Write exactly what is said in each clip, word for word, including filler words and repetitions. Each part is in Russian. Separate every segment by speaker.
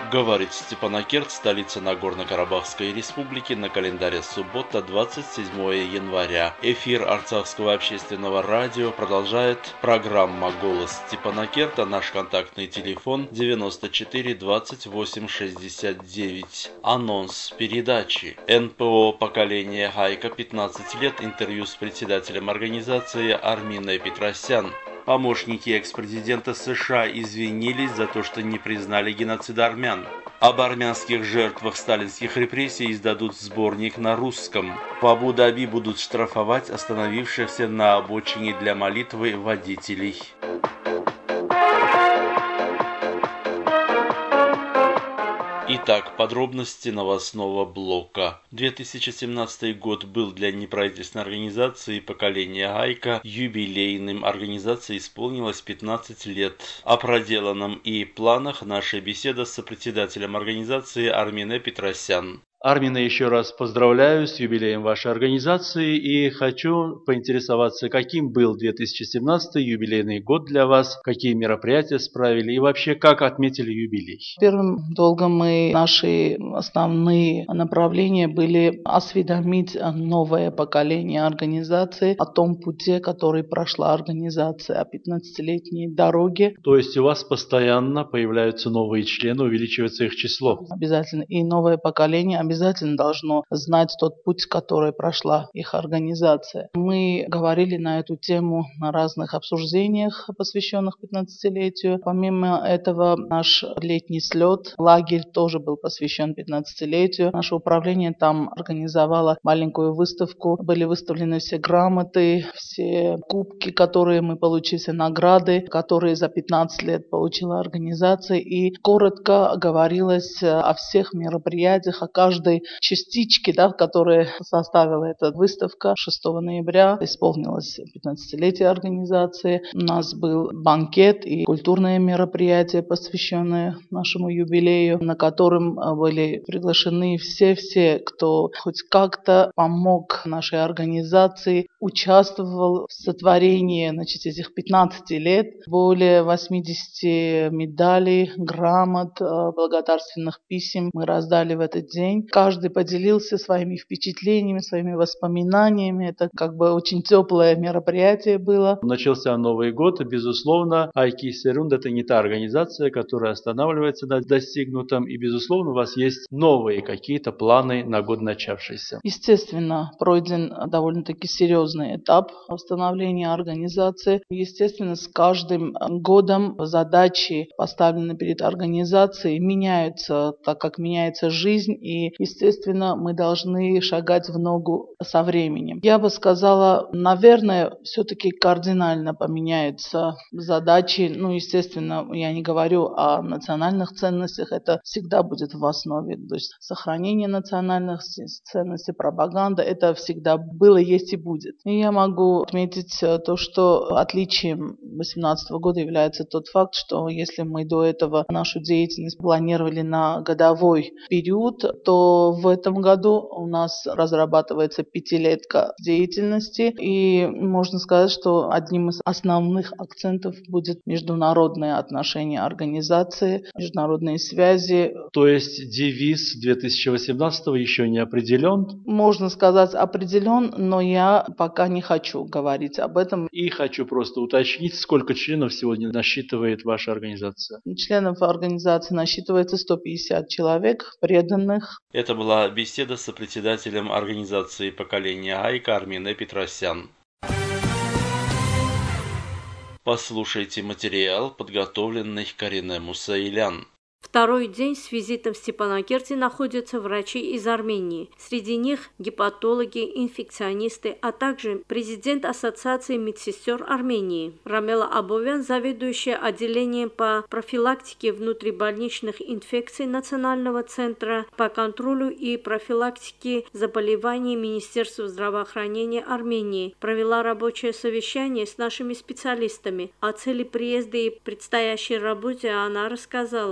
Speaker 1: Говорит Степанакерт, столица Нагорно-Карабахской республики, на календаре суббота, двадцать седьмое января. Эфир Арцахского общественного радио продолжает программа «Голос Степанакерта». Наш контактный телефон девяносто четыре двадцать восемь шестьдесят девять. Анонс передачи. эн пэ о «Поколение Гайка», пятнадцать лет, интервью с председателем организации Арминой Петросян. Помощники экс-президента США извинились за то, что не признали геноцид армян. Об армянских жертвах сталинских репрессий издадут сборник на русском. В Абу-Даби будут штрафовать остановившихся на обочине для молитвы водителей. Итак, подробности новостного блока. две тысячи семнадцатый год был для неправительственной организации «Поколение Гайка» юбилейным. Организации исполнилось пятнадцать лет. О проделанном и планах наша беседа с сопредседателем организации Арминой Петросян.
Speaker 2: Армина, еще раз поздравляю с юбилеем вашей организации и хочу поинтересоваться, каким был две тысячи семнадцатый юбилейный год для вас, какие мероприятия справили и вообще как отметили юбилей.
Speaker 3: Первым долгом мы, наши основные направления были осведомить новое поколение организации о том пути, который прошла организация, о пятнадцатилетней дороге.
Speaker 2: То есть у вас постоянно появляются новые члены, увеличивается их число?
Speaker 3: Обязательно. И новое поколение обязательно обязательно должно знать тот путь, который прошла их организация. Мы говорили на эту тему на разных обсуждениях, посвященных пятнадцатилетию. Помимо этого, наш летний слет, лагерь тоже был посвящен пятнадцатилетию. Наше управление там организовало маленькую выставку. Были выставлены все грамоты, все кубки, которые мы получили, все награды, которые за пятнадцать лет получила организация. И коротко говорилось о всех мероприятиях, о каждой частички, да, которые составила эта выставка. шестого ноября исполнилось пятнадцатилетие организации. У нас был банкет и культурные мероприятия, посвященные нашему юбилею, на котором были приглашены все-все, кто хоть как-то помог нашей организации, участвовал в сотворении, значит, этих пятнадцати лет. Более восьмидесяти медалей, грамот, благодарственных писем мы раздали в этот день. Каждый поделился своими впечатлениями, своими воспоминаниями. Это как бы очень теплое мероприятие было.
Speaker 2: Начался Новый год, и, безусловно, Айки Серунд — это не та организация, которая останавливается на достигнутом, и, безусловно, у вас есть новые какие-то планы на год начавшийся.
Speaker 3: Естественно, пройден довольно-таки серьезный этап восстановления организации. Естественно, с каждым годом задачи, поставленные перед организацией, меняются, так как меняется жизнь, и естественно, мы должны шагать в ногу со временем. Я бы сказала, наверное, все-таки кардинально поменяются задачи. Ну, естественно, я не говорю о национальных ценностях, это всегда будет в основе. То есть сохранение национальных ценностей, пропаганда, это всегда было, есть и будет. И я могу отметить то, что отличием две тысячи восемнадцатого года является тот факт, что если мы до этого нашу деятельность планировали на годовой период, то в этом году у нас разрабатывается пятилетка деятельности, и можно сказать, что одним из основных акцентов будет международные отношения организации, международные связи.
Speaker 2: То есть девиз две тысячи восемнадцатого еще не определен?
Speaker 3: Можно сказать, определен, но я пока не хочу говорить об этом.
Speaker 2: И хочу просто уточнить, сколько членов сегодня насчитывает ваша организация?
Speaker 3: Членов организации насчитывается сто пятьдесят человек, преданных.
Speaker 1: Это была беседа с сопредседателем организации «Поколение Гайка» Арминой Петросян. Послушайте материал, подготовленный Карине Мусаилян.
Speaker 4: Второй день с визитом в Степанакерте находятся врачи из Армении. Среди них гепатологи, инфекционисты, а также президент Ассоциации медсестер Армении. Рамела Абовян, заведующая отделением по профилактике внутрибольничных инфекций Национального центра по контролю и профилактике заболеваний Министерства здравоохранения Армении, провела рабочее совещание с нашими специалистами. О цели приезда и предстоящей работе она рассказала.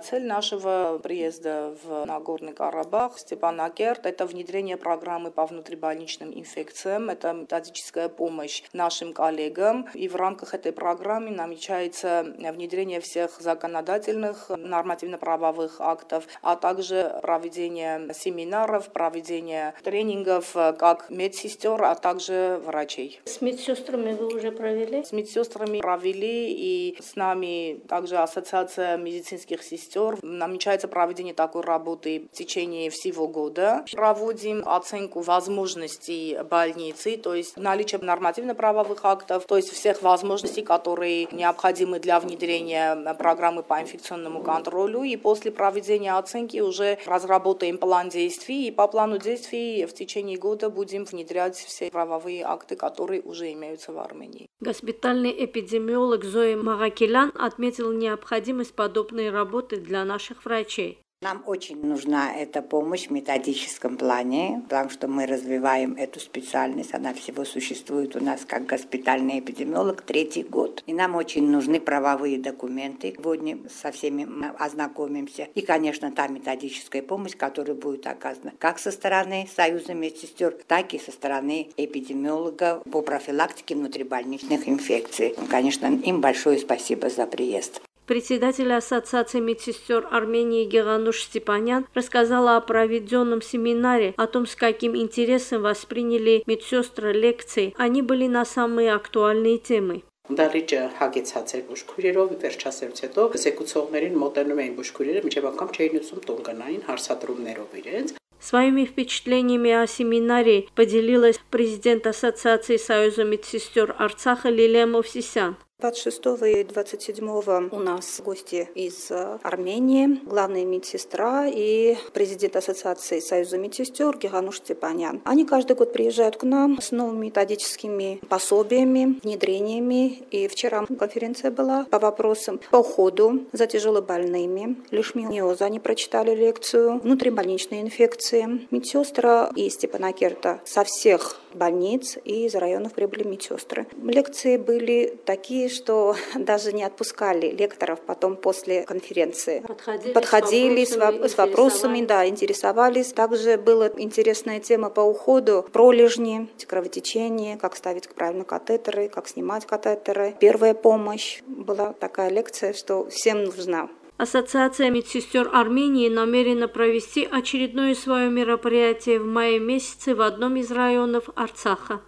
Speaker 3: Цель нашего приезда в Нагорный Карабах, Степанакерт, это внедрение программы по внутрибольничным инфекциям, это методическая помощь нашим коллегам. И в рамках этой программы намечается внедрение всех законодательных, нормативно-правовых актов, а также проведение семинаров, проведение тренингов как медсестер, а также врачей.
Speaker 4: С медсестрами вы уже провели?
Speaker 3: С медсестрами провели, и с нами также Ассоциация медицинских сестер. Намечается проведение такой работы в течение всего года. Проводим оценку возможностей больницы, то есть наличие нормативно-правовых актов, то есть всех возможностей, которые необходимы для внедрения программы по инфекционному контролю. И после проведения оценки уже разработаем план действий, и по плану действий в течение года будем внедрять все правовые акты, которые уже имеются в Армении.
Speaker 4: Госпитальный эпидемиолог Зоя Магакелян отметил необходимость подобной работы для наших врачей.
Speaker 5: Нам очень нужна эта помощь в методическом плане, потому что мы развиваем эту специальность. Она всего существует у нас как госпитальный эпидемиолог третий год. И нам очень нужны правовые документы. Сегодня со всеми мы ознакомимся. И, конечно, та методическая помощь, которая будет оказана как со стороны Союза медсестер, так и со стороны эпидемиолога по профилактике внутрибольничных инфекций. Конечно, им большое спасибо за приезд.
Speaker 4: Председатель Ассоциации медсестер Армении Гегануш Степанян рассказала о проведенном семинаре, о том, с каким интересом восприняли медсестры лекции. Они были на самые актуальные темы.
Speaker 6: Դարիճը հագեցած էր բուժքույրերով, վերջասերուց հետո զեկուցողներին մոտենում էին բուժքույրերը, մինչև անգամ չէին ուզում տուն գնային հարցադրումներով իրենց.
Speaker 4: Своими впечатлениями о семинаре поделилась президент Ассоциации Союза медсестер Арцаха Лилия Мовсисян.
Speaker 7: двадцать шестого и двадцать седьмого у нас гости из Армении, главная медсестра и президент Ассоциации Союза медсестер Гегануш Степанян. Они каждый год приезжают к нам с новыми методическими пособиями, внедрениями. И вчера конференция была по вопросам по уходу за тяжелобольными. Лишмиоза они прочитали лекцию, внутрибольничные инфекции. Медсестра из Степанакерта со всех больниц и из районов прибыли медсестры. Лекции были такие, что даже не отпускали лекторов потом после конференции.
Speaker 4: Подходили,
Speaker 7: Подходили
Speaker 4: с вопросами,
Speaker 7: с вопросами, да, интересовались. Также была интересная тема по уходу, пролежни, кровотечение, как ставить правильно катетеры, как снимать катетеры. Первая помощь. Была такая лекция, что всем нужна.
Speaker 4: Ассоциация медсестер Армении намерена провести очередное свое мероприятие в мае месяце в одном из районов Арцаха.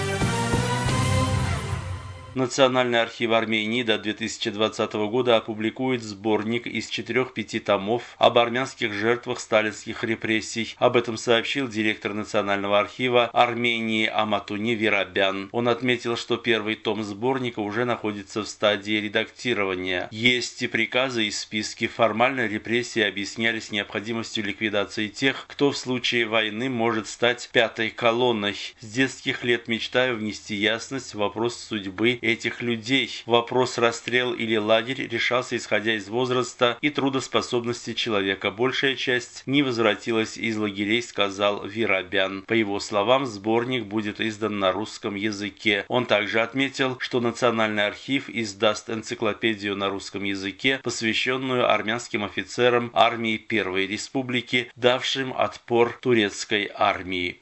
Speaker 1: Национальный архив Армении до две тысячи двадцатого года опубликует сборник из четырех-пяти томов об армянских жертвах сталинских репрессий. Об этом сообщил директор Национального архива Армении Аматуни Верабян. Он отметил, что первый том сборника уже находится в стадии редактирования. Есть и приказы, и списки. Формально репрессии объяснялись необходимостью ликвидации тех, кто в случае войны может стать пятой колонной. С детских лет мечтаю внести ясность в вопрос судьбы этих людей. Вопрос расстрел или лагерь решался исходя из возраста и трудоспособности человека. Большая часть не возвратилась из лагерей, сказал Верабян. По его словам, сборник будет издан на русском языке. Он также отметил, что Национальный архив издаст энциклопедию на русском языке, посвященную армянским офицерам армии Первой Республики, давшим отпор турецкой армии.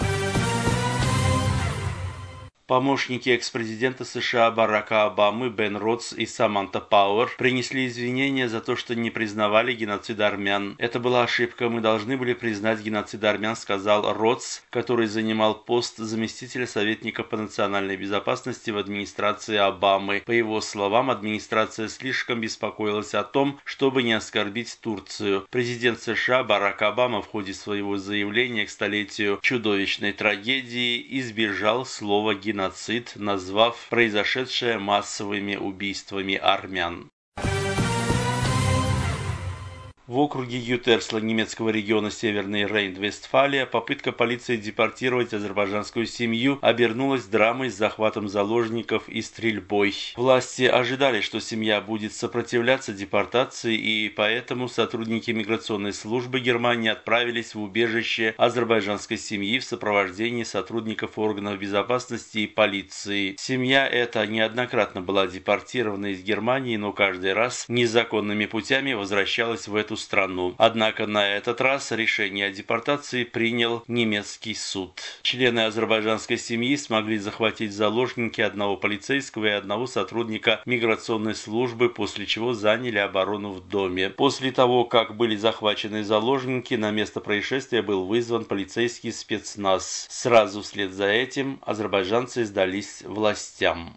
Speaker 1: Помощники экс-президента США Барака Обамы Бен Ротс и Саманта Пауэр принесли извинения за то, что не признавали геноцид армян. Это была ошибка, мы должны были признать геноцид армян, сказал Ротс, который занимал пост заместителя советника по национальной безопасности в администрации Обамы. По его словам, администрация слишком беспокоилась о том, чтобы не оскорбить Турцию. Президент США Барак Обама в ходе своего заявления к столетию чудовищной трагедии избежал слова «геноцид», назвав произошедшее массовыми убийствами армян. В округе Ютерсла немецкого региона Северный Рейн-Вестфалия попытка полиции депортировать азербайджанскую семью обернулась драмой с захватом заложников и стрельбой. Власти ожидали, что семья будет сопротивляться депортации, и поэтому сотрудники миграционной службы Германии отправились в убежище азербайджанской семьи в сопровождении сотрудников органов безопасности и полиции. Семья эта неоднократно была депортирована из Германии, но каждый раз незаконными путями возвращалась в эту страну. Однако на этот раз решение о депортации принял немецкий суд. Члены азербайджанской семьи смогли захватить в заложники одного полицейского и одного сотрудника миграционной службы, после чего заняли оборону в доме. После того, как были захвачены заложники, на место происшествия был вызван полицейский спецназ. Сразу вслед за этим азербайджанцы сдались властям.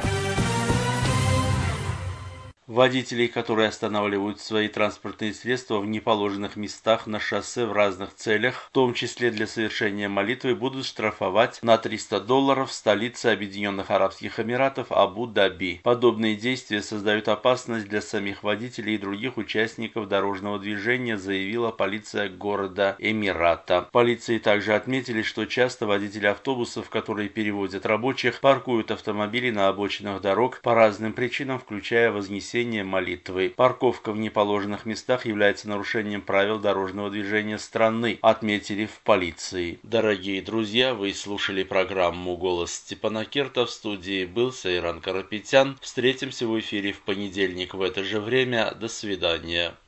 Speaker 1: Водителей, которые останавливают свои транспортные средства в неположенных местах на шоссе в разных целях, в том числе для совершения молитвы, будут штрафовать на триста долларов в столице Объединенных Арабских Эмиратов Абу-Даби. Подобные действия создают опасность для самих водителей и других участников дорожного движения, заявила полиция города Эмирата. В полиции также отметили, что часто водители автобусов, которые перевозят рабочих, паркуют автомобили на обочинах дорог по разным причинам, включая вознесение молитвы. Парковка в неположенных местах является нарушением правил дорожного движения страны, отметили в полиции. Дорогие друзья, вы слушали программу «Голос Степана Керта». В студии был Сайран Карапетян. Встретимся в эфире в понедельник в это же время. До свидания.